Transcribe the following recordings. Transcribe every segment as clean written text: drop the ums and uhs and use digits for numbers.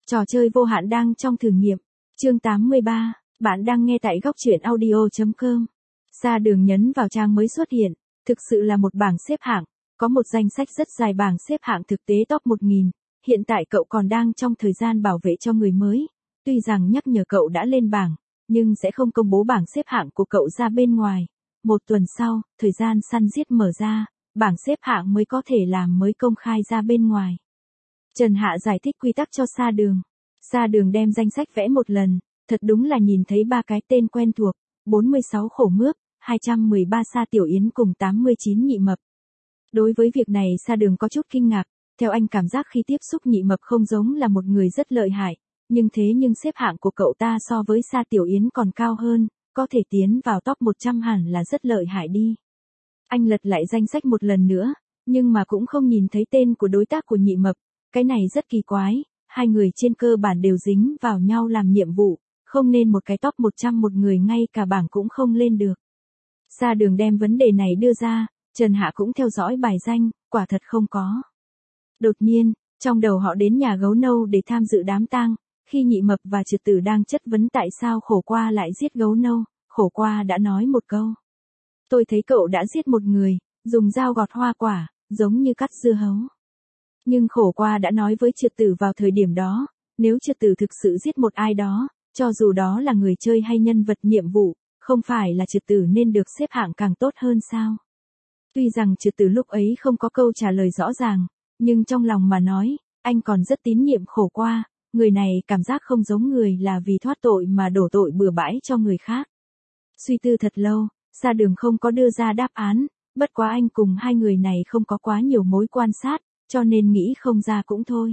Trò chơi vô hạn đang trong thử nghiệm. Chương 83, bạn đang nghe tại góc truyện audio.com. Sa Đường nhấn vào trang mới xuất hiện, thực sự là một bảng xếp hạng, có một danh sách rất dài bảng xếp hạng thực tế top 1000, hiện tại cậu còn đang trong thời gian bảo vệ cho người mới. Tuy rằng nhắc nhở cậu đã lên bảng, nhưng sẽ không công bố bảng xếp hạng của cậu ra bên ngoài. Một tuần sau, thời gian săn giết mở ra, bảng xếp hạng mới có thể làm mới công khai ra bên ngoài. Trần Hạ giải thích quy tắc cho Sa Đường. Sa Đường đem danh sách vẽ một lần, thật đúng là nhìn thấy ba cái tên quen thuộc, 46 khổ mướp, 213 Sa Tiểu Yến cùng 89 nhị mập. Đối với việc này Sa Đường có chút kinh ngạc, theo anh cảm giác khi tiếp xúc nhị mập không giống là một người rất lợi hại, nhưng xếp hạng của cậu ta so với Sa Tiểu Yến còn cao hơn, có thể tiến vào top 100 hẳn là rất lợi hại đi. Anh lật lại danh sách một lần nữa, nhưng mà cũng không nhìn thấy tên của đối tác của nhị mập, cái này rất kỳ quái, hai người trên cơ bản đều dính vào nhau làm nhiệm vụ, không nên một cái top 100 một người ngay cả bảng cũng không lên được. Sa Đường đem vấn đề này đưa ra, Trần Hạ cũng theo dõi bài danh, quả thật không có. Đột nhiên, trong đầu họ đến nhà gấu nâu để tham dự đám tang, khi nhị mập và Trượt Tử đang chất vấn tại sao Khổ Qua lại giết gấu nâu, Khổ Qua đã nói một câu. Tôi thấy cậu đã giết một người, dùng dao gọt hoa quả, giống như cắt dưa hấu. Nhưng Khổ Qua đã nói với Trượt Tử vào thời điểm đó, nếu Trượt Tử thực sự giết một ai đó, cho dù đó là người chơi hay nhân vật nhiệm vụ, không phải là Trượt Tử nên được xếp hạng càng tốt hơn sao? Tuy rằng Trượt Tử lúc ấy không có câu trả lời rõ ràng, nhưng trong lòng mà nói, anh còn rất tín nhiệm Khổ Qua, người này cảm giác không giống người là vì thoát tội mà đổ tội bừa bãi cho người khác. Suy tư thật lâu, Sa Đường không có đưa ra đáp án, bất quá anh cùng hai người này không có quá nhiều mối quan sát, cho nên nghĩ không ra cũng thôi.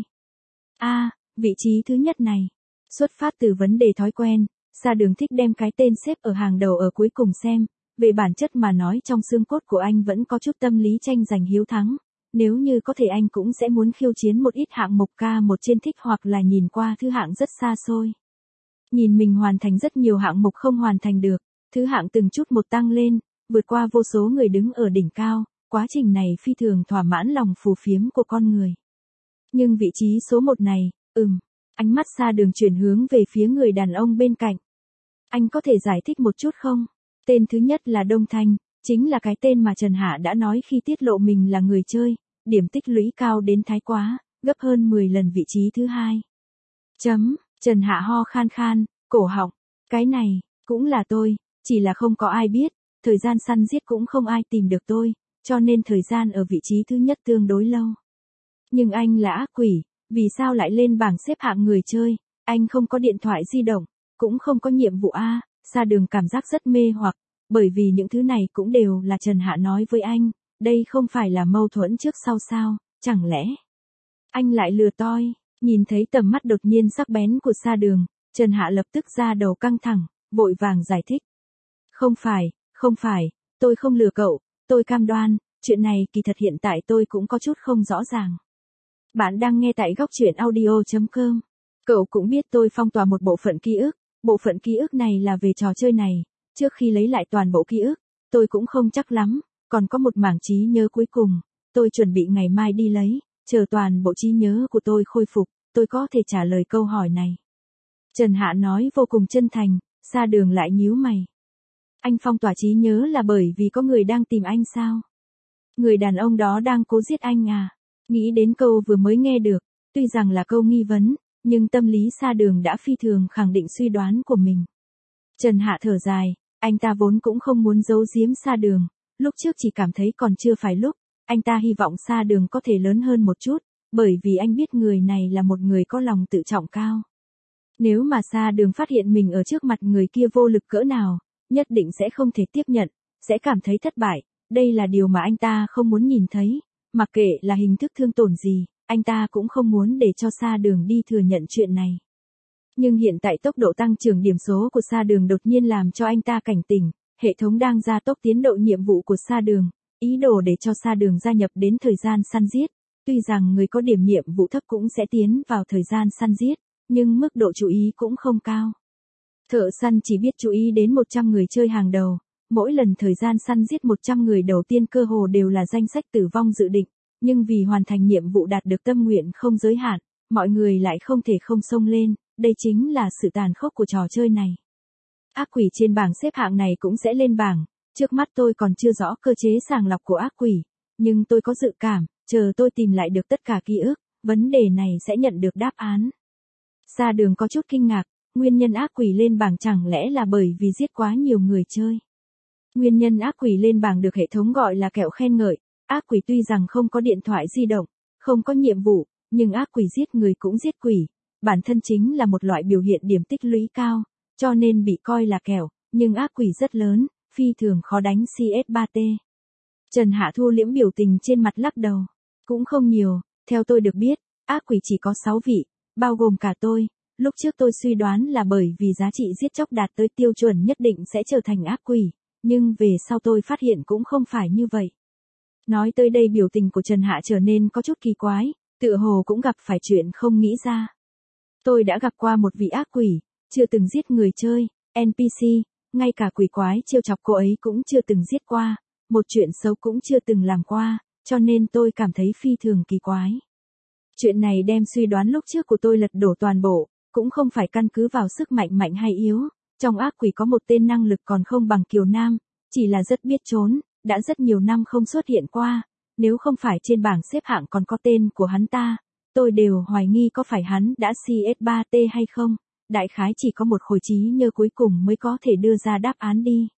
Vị trí thứ nhất này. Xuất phát từ vấn đề thói quen, Sa Đường thích đem cái tên xếp ở hàng đầu ở cuối cùng xem, về bản chất mà nói trong xương cốt của anh vẫn có chút tâm lý tranh giành hiếu thắng, nếu như có thể anh cũng sẽ muốn khiêu chiến một ít hạng mục K1 trên thích hoặc là nhìn qua thứ hạng rất xa xôi. Nhìn mình hoàn thành rất nhiều hạng mục không hoàn thành được, thứ hạng từng chút một tăng lên, vượt qua vô số người đứng ở đỉnh cao, quá trình này phi thường thỏa mãn lòng phù phiếm của con người. Nhưng vị trí số 1 này, ánh mắt Sa Đường chuyển hướng về phía người đàn ông bên cạnh. Anh có thể giải thích một chút không? Tên thứ nhất là Đông Thanh, chính là cái tên mà Trần Hạ đã nói khi tiết lộ mình là người chơi, điểm tích lũy cao đến thái quá, gấp hơn 10 lần vị trí thứ hai. Trần Hạ ho khan khan, cổ họng, cái này, cũng là tôi, chỉ là không có ai biết, thời gian săn giết cũng không ai tìm được tôi, cho nên thời gian ở vị trí thứ nhất tương đối lâu. Nhưng anh là ác quỷ, vì sao lại lên bảng xếp hạng người chơi, anh không có điện thoại di động, cũng không có nhiệm vụ A, Sa Đường cảm giác rất mê hoặc, bởi vì những thứ này cũng đều là Trần Hạ nói với anh, đây không phải là mâu thuẫn trước sau sao, chẳng lẽ anh lại lừa tôi, nhìn thấy tầm mắt đột nhiên sắc bén của Sa Đường, Trần Hạ lập tức ra đầu căng thẳng, vội vàng giải thích. Không phải, tôi không lừa cậu, tôi cam đoan, chuyện này kỳ thật hiện tại tôi cũng có chút không rõ ràng. Bạn đang nghe tại góc truyện audio.com. Cậu cũng biết tôi phong tỏa một bộ phận ký ức này là về trò chơi này, trước khi lấy lại toàn bộ ký ức, tôi cũng không chắc lắm, còn có một mảng trí nhớ cuối cùng, tôi chuẩn bị ngày mai đi lấy, chờ toàn bộ trí nhớ của tôi khôi phục, tôi có thể trả lời câu hỏi này. Trần Hạ nói vô cùng chân thành, Sa Đường lại nhíu mày. Anh phong tỏa trí nhớ là bởi vì có người đang tìm anh sao? Người đàn ông đó đang cố giết anh à? Nghĩ đến câu vừa mới nghe được, tuy rằng là câu nghi vấn, nhưng tâm lý Sa Đường đã phi thường khẳng định suy đoán của mình. Trần Hạ thở dài, anh ta vốn cũng không muốn giấu giếm Sa Đường, lúc trước chỉ cảm thấy còn chưa phải lúc, anh ta hy vọng Sa Đường có thể lớn hơn một chút, bởi vì anh biết người này là một người có lòng tự trọng cao. Nếu mà Sa Đường phát hiện mình ở trước mặt người kia vô lực cỡ nào, nhất định sẽ không thể tiếp nhận, sẽ cảm thấy thất bại, đây là điều mà anh ta không muốn nhìn thấy, mặc kệ là hình thức thương tổn gì, anh ta cũng không muốn để cho Sa Đường đi thừa nhận chuyện này. Nhưng hiện tại tốc độ tăng trưởng điểm số của Sa Đường đột nhiên làm cho anh ta cảnh tỉnh, hệ thống đang gia tốc tiến độ nhiệm vụ của Sa Đường, ý đồ để cho Sa Đường gia nhập đến thời gian săn giết, tuy rằng người có điểm nhiệm vụ thấp cũng sẽ tiến vào thời gian săn giết, nhưng mức độ chú ý cũng không cao. Thợ săn chỉ biết chú ý đến 100 người chơi hàng đầu, mỗi lần thời gian săn giết 100 người đầu tiên cơ hồ đều là danh sách tử vong dự định, nhưng vì hoàn thành nhiệm vụ đạt được tâm nguyện không giới hạn, mọi người lại không thể không xông lên, đây chính là sự tàn khốc của trò chơi này. Ác quỷ trên bảng xếp hạng này cũng sẽ lên bảng, trước mắt tôi còn chưa rõ cơ chế sàng lọc của ác quỷ, nhưng tôi có dự cảm, chờ tôi tìm lại được tất cả ký ức, vấn đề này sẽ nhận được đáp án. Sa Đường có chút kinh ngạc, nguyên nhân ác quỷ lên bảng chẳng lẽ là bởi vì giết quá nhiều người chơi. Nguyên nhân ác quỷ lên bảng được hệ thống gọi là kẹo khen ngợi, ác quỷ tuy rằng không có điện thoại di động, không có nhiệm vụ, nhưng ác quỷ giết người cũng giết quỷ, bản thân chính là một loại biểu hiện điểm tích lũy cao, cho nên bị coi là kẹo, nhưng ác quỷ rất lớn, phi thường khó đánh CS3T. Trần Hạ thu liễm biểu tình trên mặt lắc đầu, cũng không nhiều, theo tôi được biết, ác quỷ chỉ có 6 vị, bao gồm cả tôi, lúc trước tôi suy đoán là bởi vì giá trị giết chóc đạt tới tiêu chuẩn nhất định sẽ trở thành ác quỷ, nhưng về sau tôi phát hiện cũng không phải như vậy. Nói tới đây biểu tình của Trần Hạ trở nên có chút kỳ quái, tựa hồ cũng gặp phải chuyện không nghĩ ra. Tôi đã gặp qua một vị ác quỷ, chưa từng giết người chơi, NPC, ngay cả quỷ quái trêu chọc cô ấy cũng chưa từng giết qua, một chuyện xấu cũng chưa từng làm qua, cho nên tôi cảm thấy phi thường kỳ quái. Chuyện này đem suy đoán lúc trước của tôi lật đổ toàn bộ, cũng không phải căn cứ vào sức mạnh mạnh hay yếu, trong ác quỷ có một tên năng lực còn không bằng Kiều Nam, chỉ là rất biết trốn, đã rất nhiều năm không xuất hiện qua, nếu không phải trên bảng xếp hạng còn có tên của hắn ta, tôi đều hoài nghi có phải hắn đã CS3T hay không, đại khái chỉ có một khối trí nhớ cuối cùng mới có thể đưa ra đáp án đi.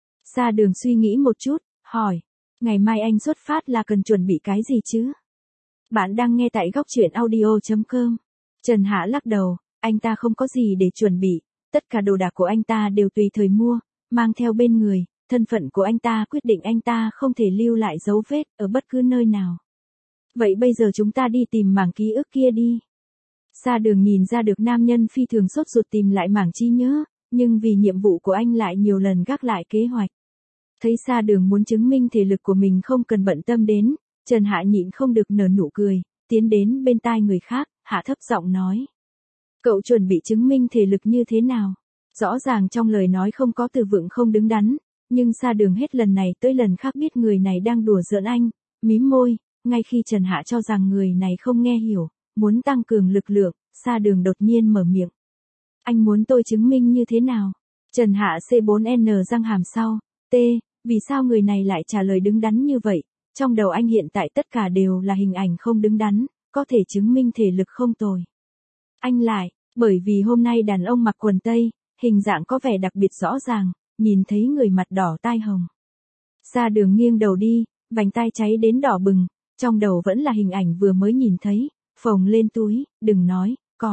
Sa Đường suy nghĩ một chút, hỏi, ngày mai anh xuất phát là cần chuẩn bị cái gì chứ? Bạn đang nghe tại góc truyện audio.com. Trần Hạ lắc đầu, anh ta không có gì để chuẩn bị, tất cả đồ đạc của anh ta đều tùy thời mua, mang theo bên người, thân phận của anh ta quyết định anh ta không thể lưu lại dấu vết ở bất cứ nơi nào. Vậy bây giờ chúng ta đi tìm mảng ký ức kia đi. Sa Đường nhìn ra được nam nhân phi thường sốt ruột tìm lại mảng trí nhớ, nhưng vì nhiệm vụ của anh lại nhiều lần gác lại kế hoạch. Thấy Sa Đường muốn chứng minh thể lực của mình không cần bận tâm đến, Trần Hạ nhịn không được nở nụ cười, tiến đến bên tai người khác, hạ thấp giọng nói. Cậu chuẩn bị chứng minh thể lực như thế nào? Rõ ràng trong lời nói không có từ vựng không đứng đắn, nhưng Sa Đường hết lần này tới lần khác biết người này đang đùa giỡn anh, mím môi, ngay khi Trần Hạ cho rằng người này không nghe hiểu, muốn tăng cường lực lượng, Sa Đường đột nhiên mở miệng. Anh muốn tôi chứng minh như thế nào? Trần Hạ C4N răng hàm sau, T, vì sao người này lại trả lời đứng đắn như vậy? Trong đầu anh hiện tại tất cả đều là hình ảnh không đứng đắn, có thể chứng minh thể lực không tồi. Anh lại, bởi vì hôm nay đàn ông mặc quần tây, hình dạng có vẻ đặc biệt rõ ràng, nhìn thấy người mặt đỏ tai hồng. Sa Đường nghiêng đầu đi, vành tai cháy đến đỏ bừng, trong đầu vẫn là hình ảnh vừa mới nhìn thấy, phồng lên túi, đừng nói,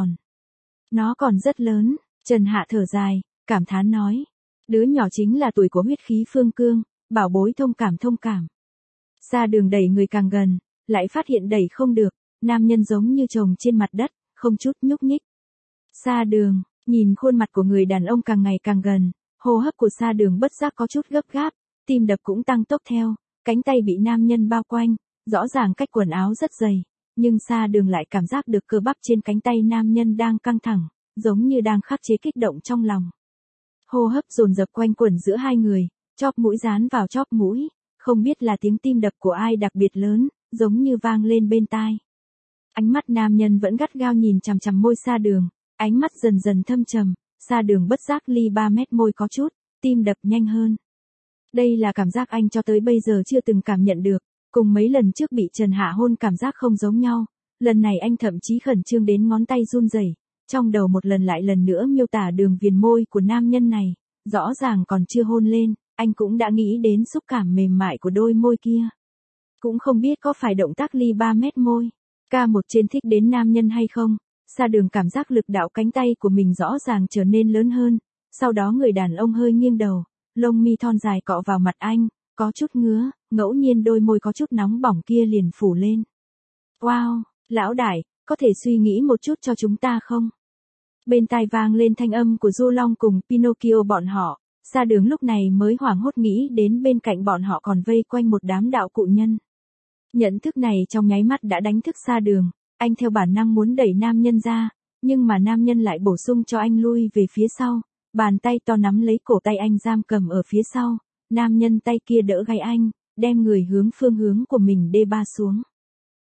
nó còn rất lớn. Trần Hạ thở dài, cảm thán nói, đứa nhỏ chính là tuổi của huyết khí phương cương, bảo bối thông cảm. Sa Đường đẩy người càng gần, lại phát hiện đẩy không được, nam nhân giống như chồng trên mặt đất, không chút nhúc nhích. Sa Đường, nhìn khuôn mặt của người đàn ông càng ngày càng gần, hô hấp của Sa Đường bất giác có chút gấp gáp, tim đập cũng tăng tốc theo, cánh tay bị nam nhân bao quanh, rõ ràng cách quần áo rất dày, nhưng Sa Đường lại cảm giác được cơ bắp trên cánh tay nam nhân đang căng thẳng, giống như đang khắc chế kích động trong lòng. Hô hấp dồn dập quanh quẩn giữa hai người, chóp mũi dán vào chóp mũi, không biết là tiếng tim đập của ai đặc biệt lớn, giống như vang lên bên tai. Ánh mắt nam nhân vẫn gắt gao nhìn chằm chằm môi Sa Đường, ánh mắt dần dần thâm trầm, Sa Đường bất giác ly 3 mét môi có chút, tim đập nhanh hơn. Đây là cảm giác anh cho tới bây giờ chưa từng cảm nhận được, cùng mấy lần trước bị Trần Hạ hôn cảm giác không giống nhau, lần này anh thậm chí khẩn trương đến ngón tay run rẩy, trong đầu một lần lại lần nữa miêu tả đường viền môi của nam nhân này, rõ ràng còn chưa hôn lên, anh cũng đã nghĩ đến xúc cảm mềm mại của đôi môi kia. Cũng không biết có phải động tác ly 3 mét môi, K1 trên thích đến nam nhân hay không, Sa Đường cảm giác lực đạo cánh tay của mình rõ ràng trở nên lớn hơn, sau đó người đàn ông hơi nghiêng đầu, lông mi thon dài cọ vào mặt anh, có chút ngứa, ngẫu nhiên đôi môi có chút nóng bỏng kia liền phủ lên. Wow, lão đại, có thể suy nghĩ một chút cho chúng ta không? Bên tai vang lên thanh âm của Du Long cùng Pinocchio bọn họ, Sa Đường lúc này mới hoảng hốt nghĩ đến bên cạnh bọn họ còn vây quanh một đám đạo cụ nhân. Nhận thức này trong nháy mắt đã đánh thức Sa Đường, anh theo bản năng muốn đẩy nam nhân ra, nhưng mà nam nhân lại bổ sung cho anh lui về phía sau, bàn tay to nắm lấy cổ tay anh giam cầm ở phía sau, nam nhân tay kia đỡ gáy anh, đem người hướng phương hướng của mình đê ba xuống.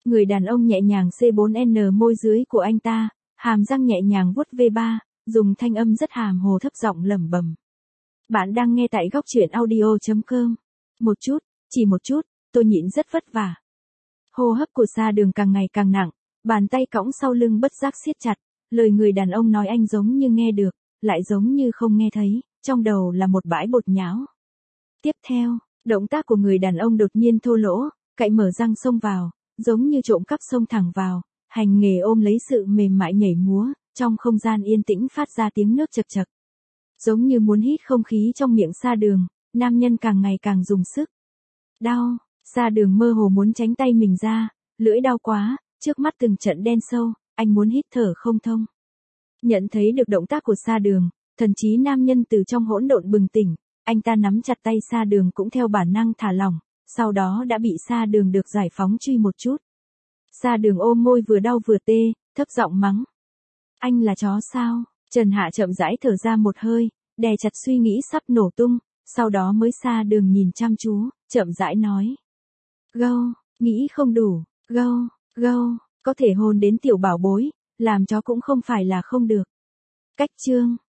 Người đàn ông nhẹ nhàng C4N môi dưới của anh ta, hàm răng nhẹ nhàng vuốt V3, dùng thanh âm rất hàm hồ thấp giọng lẩm bẩm. Bạn đang nghe tại góc truyện audio.com. Một chút, chỉ một chút, tôi nhịn rất vất vả. Hô hấp của Sa Đường càng ngày càng nặng, bàn tay cõng sau lưng bất giác siết chặt, lời người đàn ông nói anh giống như nghe được, lại giống như không nghe thấy, trong đầu là một bãi bột nhão. Tiếp theo, động tác của người đàn ông đột nhiên thô lỗ, cậy mở răng xông vào, giống như trộm cắp xông thẳng vào, hành nghề ôm lấy sự mềm mại nhảy múa, trong không gian yên tĩnh phát ra tiếng nước chật chật. Giống như muốn hít không khí trong miệng Sa Đường, nam nhân càng ngày càng dùng sức. Đau, Sa Đường mơ hồ muốn tránh tay mình ra, lưỡi đau quá, trước mắt từng trận đen sâu, anh muốn hít thở không thông. Nhận thấy được động tác của Sa Đường, thần trí nam nhân từ trong hỗn độn bừng tỉnh, anh ta nắm chặt tay Sa Đường cũng theo bản năng thả lỏng, sau đó đã bị Sa Đường được giải phóng truy một chút. Sa Đường ôm môi vừa đau vừa tê, thấp giọng mắng. Anh là chó sao? Trần Hạ chậm rãi thở ra một hơi, đè chặt suy nghĩ sắp nổ tung, sau đó mới Sa Đường nhìn chăm chú, chậm rãi nói. Gâu, nghĩ không đủ, gâu, có thể hôn đến tiểu bảo bối, làm chó cũng không phải là không được. Cách chương